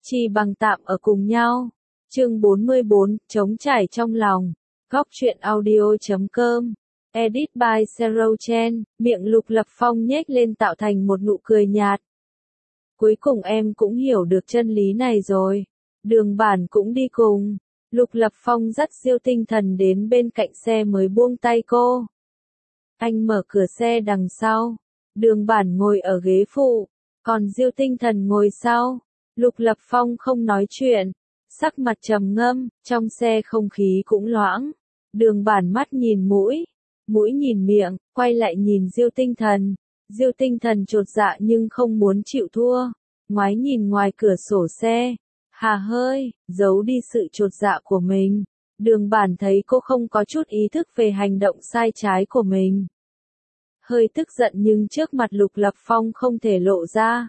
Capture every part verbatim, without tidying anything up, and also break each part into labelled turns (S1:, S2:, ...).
S1: Chi bằng tạm ở cùng nhau. Chương bốn mươi bốn, trống trải trong lòng. Góc truyện audio chấm com. Edit by Zero Chen. Miệng Lục Lập Phong nhếch lên tạo thành một nụ cười nhạt. Cuối cùng em cũng hiểu được chân lý này rồi. Đường Bản cũng đi cùng. Lục Lập Phong dắt Diêu Tinh Thần đến bên cạnh xe mới buông tay cô. Anh mở cửa xe đằng sau. Đường Bản ngồi ở ghế phụ. Còn Diêu Tinh Thần ngồi sau. Lục Lập Phong không nói chuyện. Sắc mặt trầm ngâm, trong xe không khí cũng loãng. Đường Bản mắt nhìn mũi. Mũi nhìn miệng, quay lại nhìn Diêu Tinh Thần. Diêu Tinh Thần chột dạ nhưng không muốn chịu thua. Ngoái nhìn ngoài cửa sổ xe. Hà hơi, giấu đi sự chột dạ của mình. Đường Bản thấy cô không có chút ý thức về hành động sai trái của mình. Hơi tức giận nhưng trước mặt Lục Lập Phong không thể lộ ra.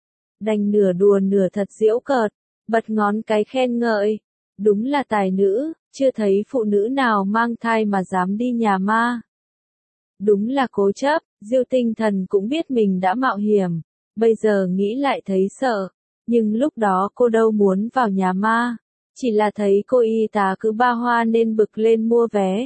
S1: Đành nửa đùa nửa thật giễu cợt, bật ngón cái khen ngợi. Đúng là tài nữ, chưa thấy phụ nữ nào mang thai mà dám đi nhà ma. Đúng là cố chấp, Diêu Tinh Thần cũng biết mình đã mạo hiểm. Bây giờ nghĩ lại thấy sợ. Nhưng lúc đó cô đâu muốn vào nhà ma. Chỉ là thấy cô y tá cứ ba hoa nên bực lên mua vé.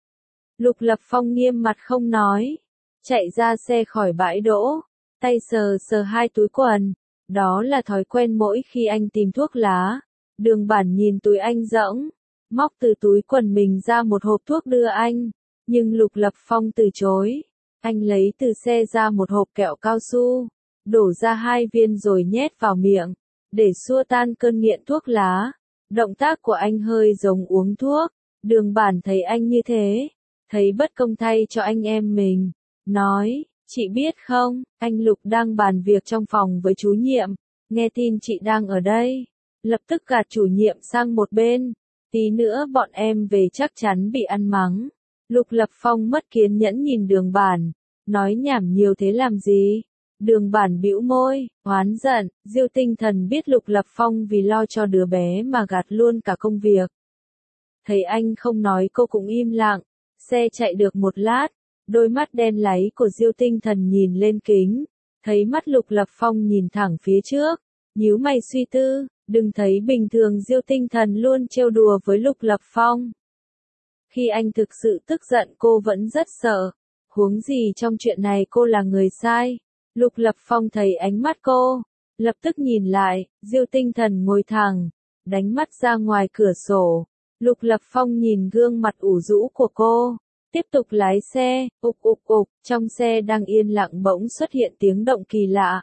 S1: Lục Lập Phong nghiêm mặt không nói. Chạy ra xe khỏi bãi đỗ. Tay sờ sờ hai túi quần. Đó là thói quen mỗi khi anh tìm thuốc lá. Đường Bản nhìn túi anh rỗng. Móc từ túi quần mình ra một hộp thuốc đưa anh. Nhưng Lục Lập Phong từ chối. Anh lấy từ xe ra một hộp kẹo cao su. Đổ ra hai viên rồi nhét vào miệng. Để xua tan cơn nghiện thuốc lá. Động tác của anh hơi giống uống thuốc. Đường Bản thấy anh như thế. Thấy bất công thay cho anh em mình. Nói, chị biết không, anh Lục đang bàn việc trong phòng với chú nhiệm. Nghe tin chị đang ở đây. Lập tức gạt chủ nhiệm sang một bên. Tí nữa bọn em về chắc chắn bị ăn mắng. Lục Lập Phong mất kiên nhẫn nhìn Đường Bản. Nói nhảm nhiều thế làm gì? Đường Bản bĩu môi, oán giận. Diêu Tinh Thần biết Lục Lập Phong vì lo cho đứa bé mà gạt luôn cả công việc. Thấy anh không nói cô cũng im lặng. Xe chạy được một lát. Đôi mắt đen láy của Diêu Tinh Thần nhìn lên kính. Thấy mắt Lục Lập Phong nhìn thẳng phía trước. Nhíu mày suy tư. Đừng thấy bình thường Diêu Tinh Thần luôn trêu đùa với Lục Lập Phong. Khi anh thực sự tức giận cô vẫn rất sợ. Huống gì trong chuyện này cô là người sai. Lục Lập Phong thấy ánh mắt cô. Lập tức nhìn lại. Diêu Tinh Thần ngồi thẳng. Đánh mắt ra ngoài cửa sổ. Lục Lập Phong nhìn gương mặt ủ rũ của cô. Tiếp tục lái xe. Ục ục ục. Trong xe đang yên lặng bỗng xuất hiện tiếng động kỳ lạ.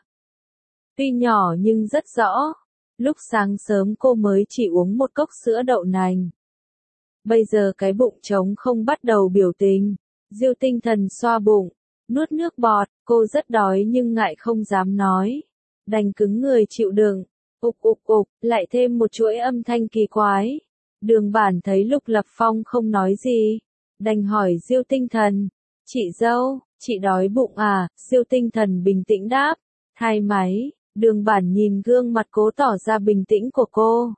S1: Tuy nhỏ nhưng rất rõ. Lúc sáng sớm cô mới chỉ uống một cốc sữa đậu nành. Bây giờ cái bụng trống không bắt đầu biểu tình. Diêu Tinh Thần xoa bụng. Nuốt nước bọt. Cô rất đói nhưng ngại không dám nói. Đành cứng người chịu đựng. Ục ục ục. Lại thêm một chuỗi âm thanh kỳ quái. Đường Bản thấy Lục Lập Phong không nói gì. Đành hỏi Diêu Tinh Thần. Chị dâu, chị đói bụng à? Diêu Tinh Thần bình tĩnh đáp. Thay máy. Đường Bản nhìn gương mặt cố tỏ ra bình tĩnh của cô.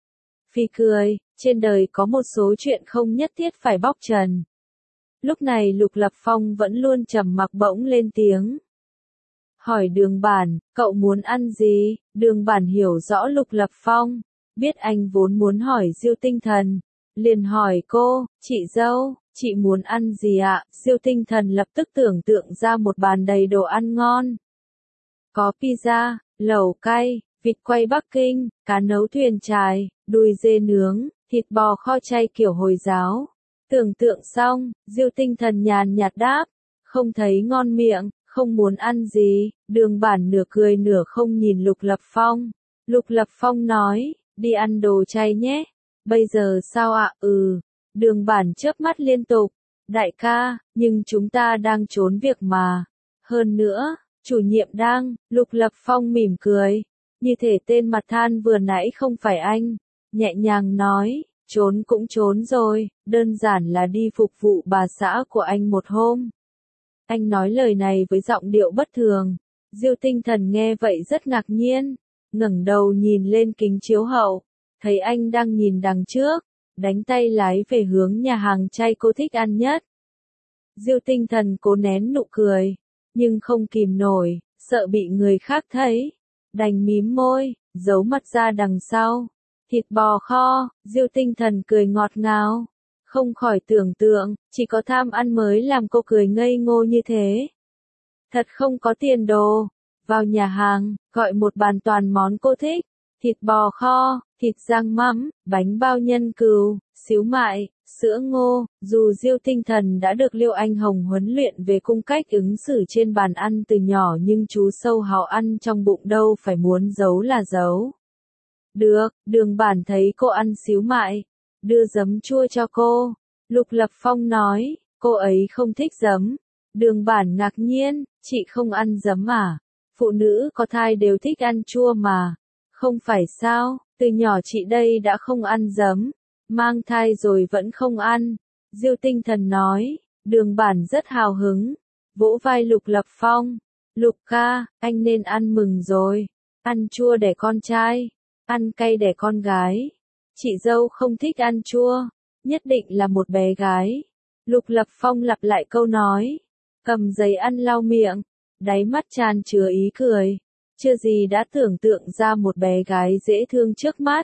S1: Phì cười, trên đời có một số chuyện không nhất thiết phải bóc trần. Lúc này Lục Lập Phong vẫn luôn trầm mặc bỗng lên tiếng. Hỏi Đường Bản, cậu muốn ăn gì? Đường Bản hiểu rõ Lục Lập Phong. Biết anh vốn muốn hỏi Diêu Tinh Thần. Liền hỏi cô, chị dâu, chị muốn ăn gì ạ? Diêu Tinh Thần lập tức tưởng tượng ra một bàn đầy đồ ăn ngon. Có pizza, lẩu cay, vịt quay Bắc Kinh, cá nấu thuyền chài, đùi dê nướng, thịt bò kho chay kiểu Hồi giáo. Tưởng tượng xong, Diêu Tinh Thần nhàn nhạt đáp, không thấy ngon miệng, không muốn ăn gì. Đường Bản nửa cười nửa không nhìn Lục Lập Phong. Lục Lập Phong nói, đi ăn đồ chay nhé. Bây giờ sao ạ? Ừ. Đường Bản chớp mắt liên tục. Đại ca, nhưng chúng ta đang trốn việc mà. Hơn nữa, chủ nhiệm đang. Lục Lập Phong mỉm cười. Như thể tên mặt than vừa nãy không phải anh. Nhẹ nhàng nói, trốn cũng trốn rồi, đơn giản là đi phục vụ bà xã của anh một hôm. Anh nói lời này với giọng điệu bất thường. Diêu Tinh Thần nghe vậy rất ngạc nhiên. Ngẩng đầu nhìn lên kính chiếu hậu. Thấy anh đang nhìn đằng trước. Đánh tay lái về hướng nhà hàng chay cô thích ăn nhất. Diêu Tinh Thần cố nén nụ cười. Nhưng không kìm nổi, sợ bị người khác thấy. đành mím môi, giấu mặt ra đằng sau. Thịt bò kho, Diêu Tinh Thần cười ngọt ngào. Không khỏi tưởng tượng, chỉ có tham ăn mới làm cô cười ngây ngô như thế. Thật không có tiền đồ. Vào nhà hàng, gọi một bàn toàn món cô thích. Thịt bò kho, thịt rang mắm, bánh bao nhân cừu, xíu mại, sữa ngô. Dù Diêu Tinh Thần đã được Liêu Anh Hồng huấn luyện về cung cách ứng xử trên bàn ăn từ nhỏ, nhưng chú sâu hào ăn trong bụng đâu phải muốn giấu là giấu. Được, Đường Bản thấy cô ăn xíu mại, đưa giấm chua cho cô. Lục Lập Phong nói, cô ấy không thích giấm. Đường Bản ngạc nhiên, chị không ăn giấm à? Phụ nữ có thai đều thích ăn chua mà. Không phải sao, từ nhỏ chị đây đã không ăn giấm. Mang thai rồi vẫn không ăn. Diêu Tinh Thần nói. Đường Bản rất hào hứng, vỗ vai Lục Lập Phong. Lục ca, anh nên ăn mừng rồi. Ăn chua đẻ con trai, ăn cay đẻ con gái. Chị dâu không thích ăn chua, nhất định là một bé gái. Lục Lập Phong lặp lại câu nói, cầm giấy ăn lau miệng, đáy mắt tràn chứa ý cười. Chưa gì đã tưởng tượng ra một bé gái dễ thương trước mắt.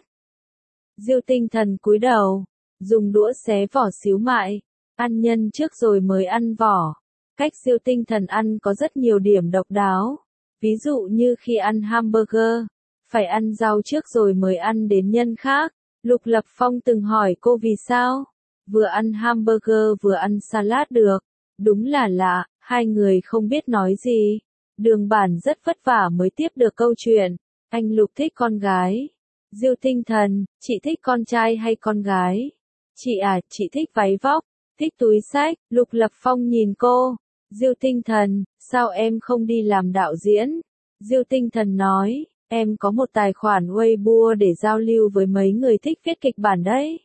S1: Diêu Tinh Thần cúi đầu, dùng đũa xé vỏ xíu mại, ăn nhân trước rồi mới ăn vỏ. Cách Diêu Tinh Thần ăn có rất nhiều điểm độc đáo. Ví dụ như khi ăn hamburger, phải ăn rau trước rồi mới ăn đến nhân khác. Lục Lập Phong từng hỏi cô vì sao, vừa ăn hamburger vừa ăn salad được. Đúng là lạ, hai người không biết nói gì. Đường Bản rất vất vả mới tiếp được câu chuyện. Anh Lục thích con gái. Diêu Tinh Thần, chị thích con trai hay con gái? Chị à, chị thích váy vóc, thích túi xách. Lục Lập Phong nhìn cô. Diêu Tinh Thần, sao em không đi làm đạo diễn? Diêu Tinh Thần nói, em có một tài khoản Weibo để giao lưu với mấy người thích viết kịch bản đấy.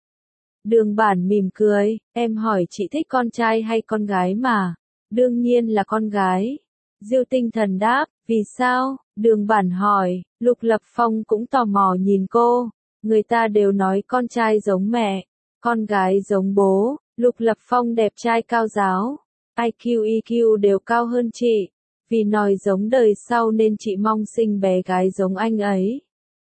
S1: Đường Bản mỉm cười, em hỏi chị thích con trai hay con gái mà. Đương nhiên là con gái. Diêu Tinh Thần đáp, vì sao? Đường Bản hỏi. Lục Lập Phong cũng tò mò nhìn cô. Người ta đều nói con trai giống mẹ, con gái giống bố. Lục Lập Phong đẹp trai cao giáo, i kiu e kiu đều cao hơn chị. Vì nói giống đời sau nên chị mong sinh bé gái giống anh ấy.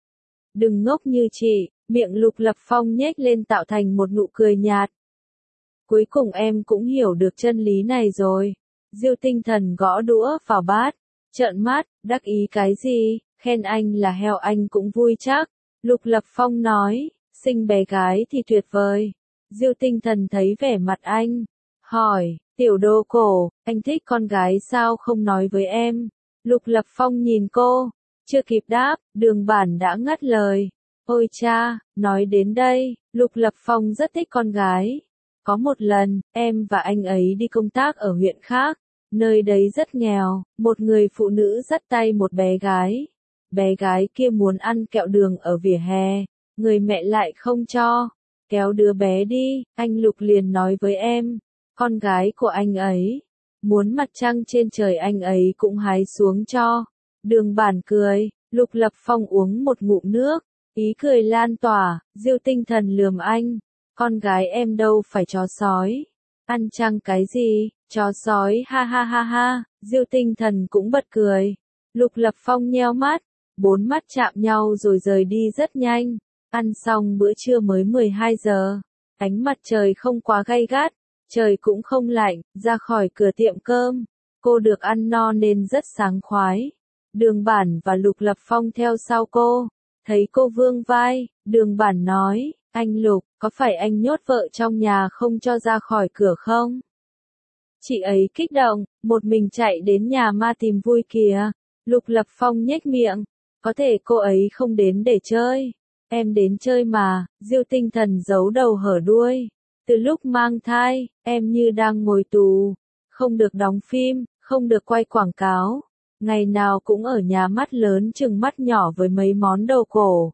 S1: Đừng ngốc như chị. Miệng Lục Lập Phong nhếch lên tạo thành một nụ cười nhạt. Cuối cùng em cũng hiểu được chân lý này rồi. Diêu Tinh Thần gõ đũa vào bát, trợn mắt, đắc ý cái gì, khen anh là heo anh cũng vui chắc. Lục Lập Phong nói, sinh bé gái thì tuyệt vời. Diêu Tinh Thần thấy vẻ mặt anh, hỏi, tiểu đô cổ, anh thích con gái sao không nói với em? Lục Lập Phong nhìn cô, chưa kịp đáp, Đường Bản đã ngắt lời. Ôi cha, nói đến đây, Lục Lập Phong rất thích con gái. Có một lần, em và anh ấy đi công tác ở huyện khác, nơi đấy rất nghèo, một người phụ nữ dắt tay một bé gái. Bé gái kia muốn ăn kẹo đường ở vỉa hè, người mẹ lại không cho. Kéo đứa bé đi, anh Lục liền nói với em, con gái của anh ấy, muốn mặt trăng trên trời anh ấy cũng hái xuống cho. Đường Bản cười, Lục Lập Phong uống một ngụm nước, ý cười lan tỏa. Diêu Tinh Thần lườm anh, con gái em đâu phải chó sói. Ăn trăng cái gì, chó sói ha ha ha ha. Diêu Tinh Thần cũng bật cười. Lục Lập Phong nheo mắt, bốn mắt chạm nhau rồi rời đi rất nhanh. Ăn xong bữa trưa mới mười hai giờ, ánh mặt trời không quá gay gắt, trời cũng không lạnh. Ra khỏi cửa tiệm cơm, cô được ăn no nên rất sảng khoái. Đường Bản và Lục Lập Phong theo sau cô, thấy cô vương vai, Đường Bản nói, anh Lục, có phải anh nhốt vợ trong nhà không cho ra khỏi cửa không? Chị ấy kích động, một mình chạy đến nhà ma tìm vui kìa. Lục Lập Phong nhếch miệng, có thể cô ấy không đến để chơi. Em đến chơi mà. Diêu Tinh Thần giấu đầu hở đuôi. Từ lúc mang thai, em như đang ngồi tù, không được đóng phim, không được quay quảng cáo. Ngày nào cũng ở nhà mắt lớn chừng mắt nhỏ với mấy món đồ cổ.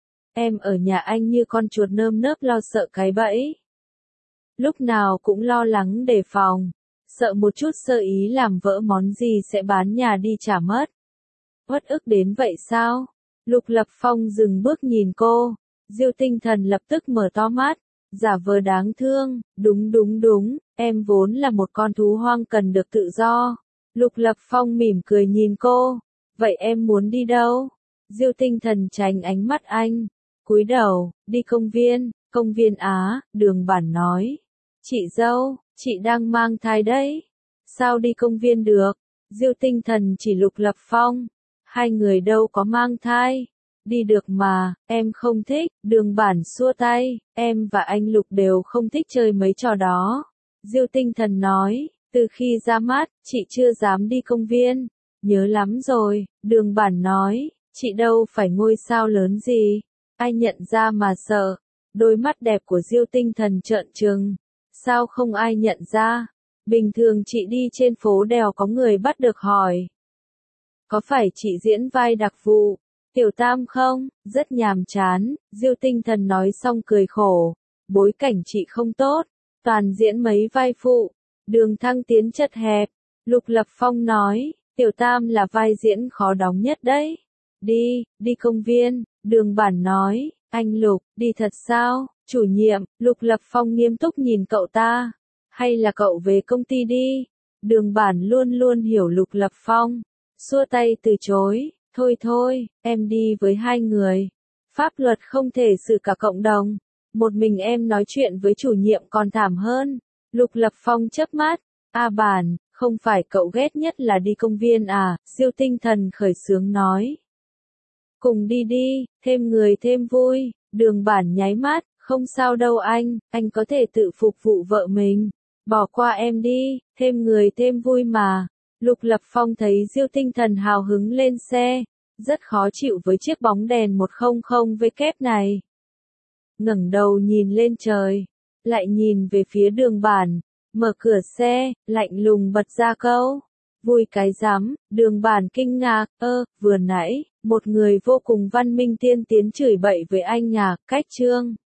S1: Em ở nhà anh như con chuột nơm nớp lo sợ cái bẫy. Lúc nào cũng lo lắng đề phòng, sợ một chút sơ ý làm vỡ món gì sẽ bán nhà đi trả mất. Uất ức đến vậy sao? Lục Lập Phong dừng bước nhìn cô. Diêu Tinh Thần lập tức mở to mắt, giả vờ đáng thương, đúng đúng đúng, em vốn là một con thú hoang cần được tự do. Lục Lập Phong mỉm cười nhìn cô, Vậy em muốn đi đâu? Diêu Tinh Thần tránh ánh mắt anh, cúi đầu, đi công viên, công viên Á, Đường Bản nói. Chị dâu, chị đang mang thai đấy. Sao đi công viên được? Diêu Tinh Thần chỉ Lục Lập Phong. Hai người đâu có mang thai. Đi được mà, em không thích. Đường Bản xua tay, em và anh Lục đều không thích chơi mấy trò đó. Diêu Tinh Thần nói, từ khi ra mắt, chị chưa dám đi công viên. Nhớ lắm rồi, Đường Bản nói, chị đâu phải ngôi sao lớn gì. Ai nhận ra mà sợ. Đôi mắt đẹp của Diêu Tinh Thần trợn trừng. Sao không ai nhận ra? Bình thường chị đi trên phố đèo có người bắt được hỏi. Có phải chị diễn vai đặc vụ, Tiểu Tam không? Rất nhàm chán, Diêu Tinh Thần nói xong cười khổ. Bối cảnh chị không tốt, toàn diễn mấy vai phụ. Đường thăng tiến chật hẹp. Lục Lập Phong nói, Tiểu Tam là vai diễn khó đóng nhất đấy. Đi, đi công viên, Đường Bản nói, anh Lục, đi thật sao? Chủ nhiệm, Lục Lập Phong nghiêm túc nhìn cậu ta. Hay là cậu về công ty đi? Đường Bản luôn luôn hiểu Lục Lập Phong. Xua tay từ chối, thôi thôi, em đi với hai người. Pháp luật không thể xử cả cộng đồng. Một mình em nói chuyện với chủ nhiệm còn thảm hơn. Lục Lập Phong chớp mắt, A Bản, không phải cậu ghét nhất là đi công viên à? Diêu Tinh Thần khởi xướng nói. Cùng đi đi, thêm người thêm vui. Đường Bản nháy mắt, không sao đâu anh, anh có thể tự phục vụ vợ mình. Bỏ qua em đi, thêm người thêm vui mà. Lục Lập Phong thấy Diêu Tinh Thần hào hứng lên xe, rất khó chịu với chiếc bóng đèn một không không W này. Ngẩng đầu nhìn lên trời, lại nhìn về phía Đường Bản, mở cửa xe, lạnh lùng bật ra câu. Vui cái rắm, Đường Bản kinh ngạc, ơ, vừa nãy, một người vô cùng văn minh tiên tiến chửi bậy với anh à, cách trương.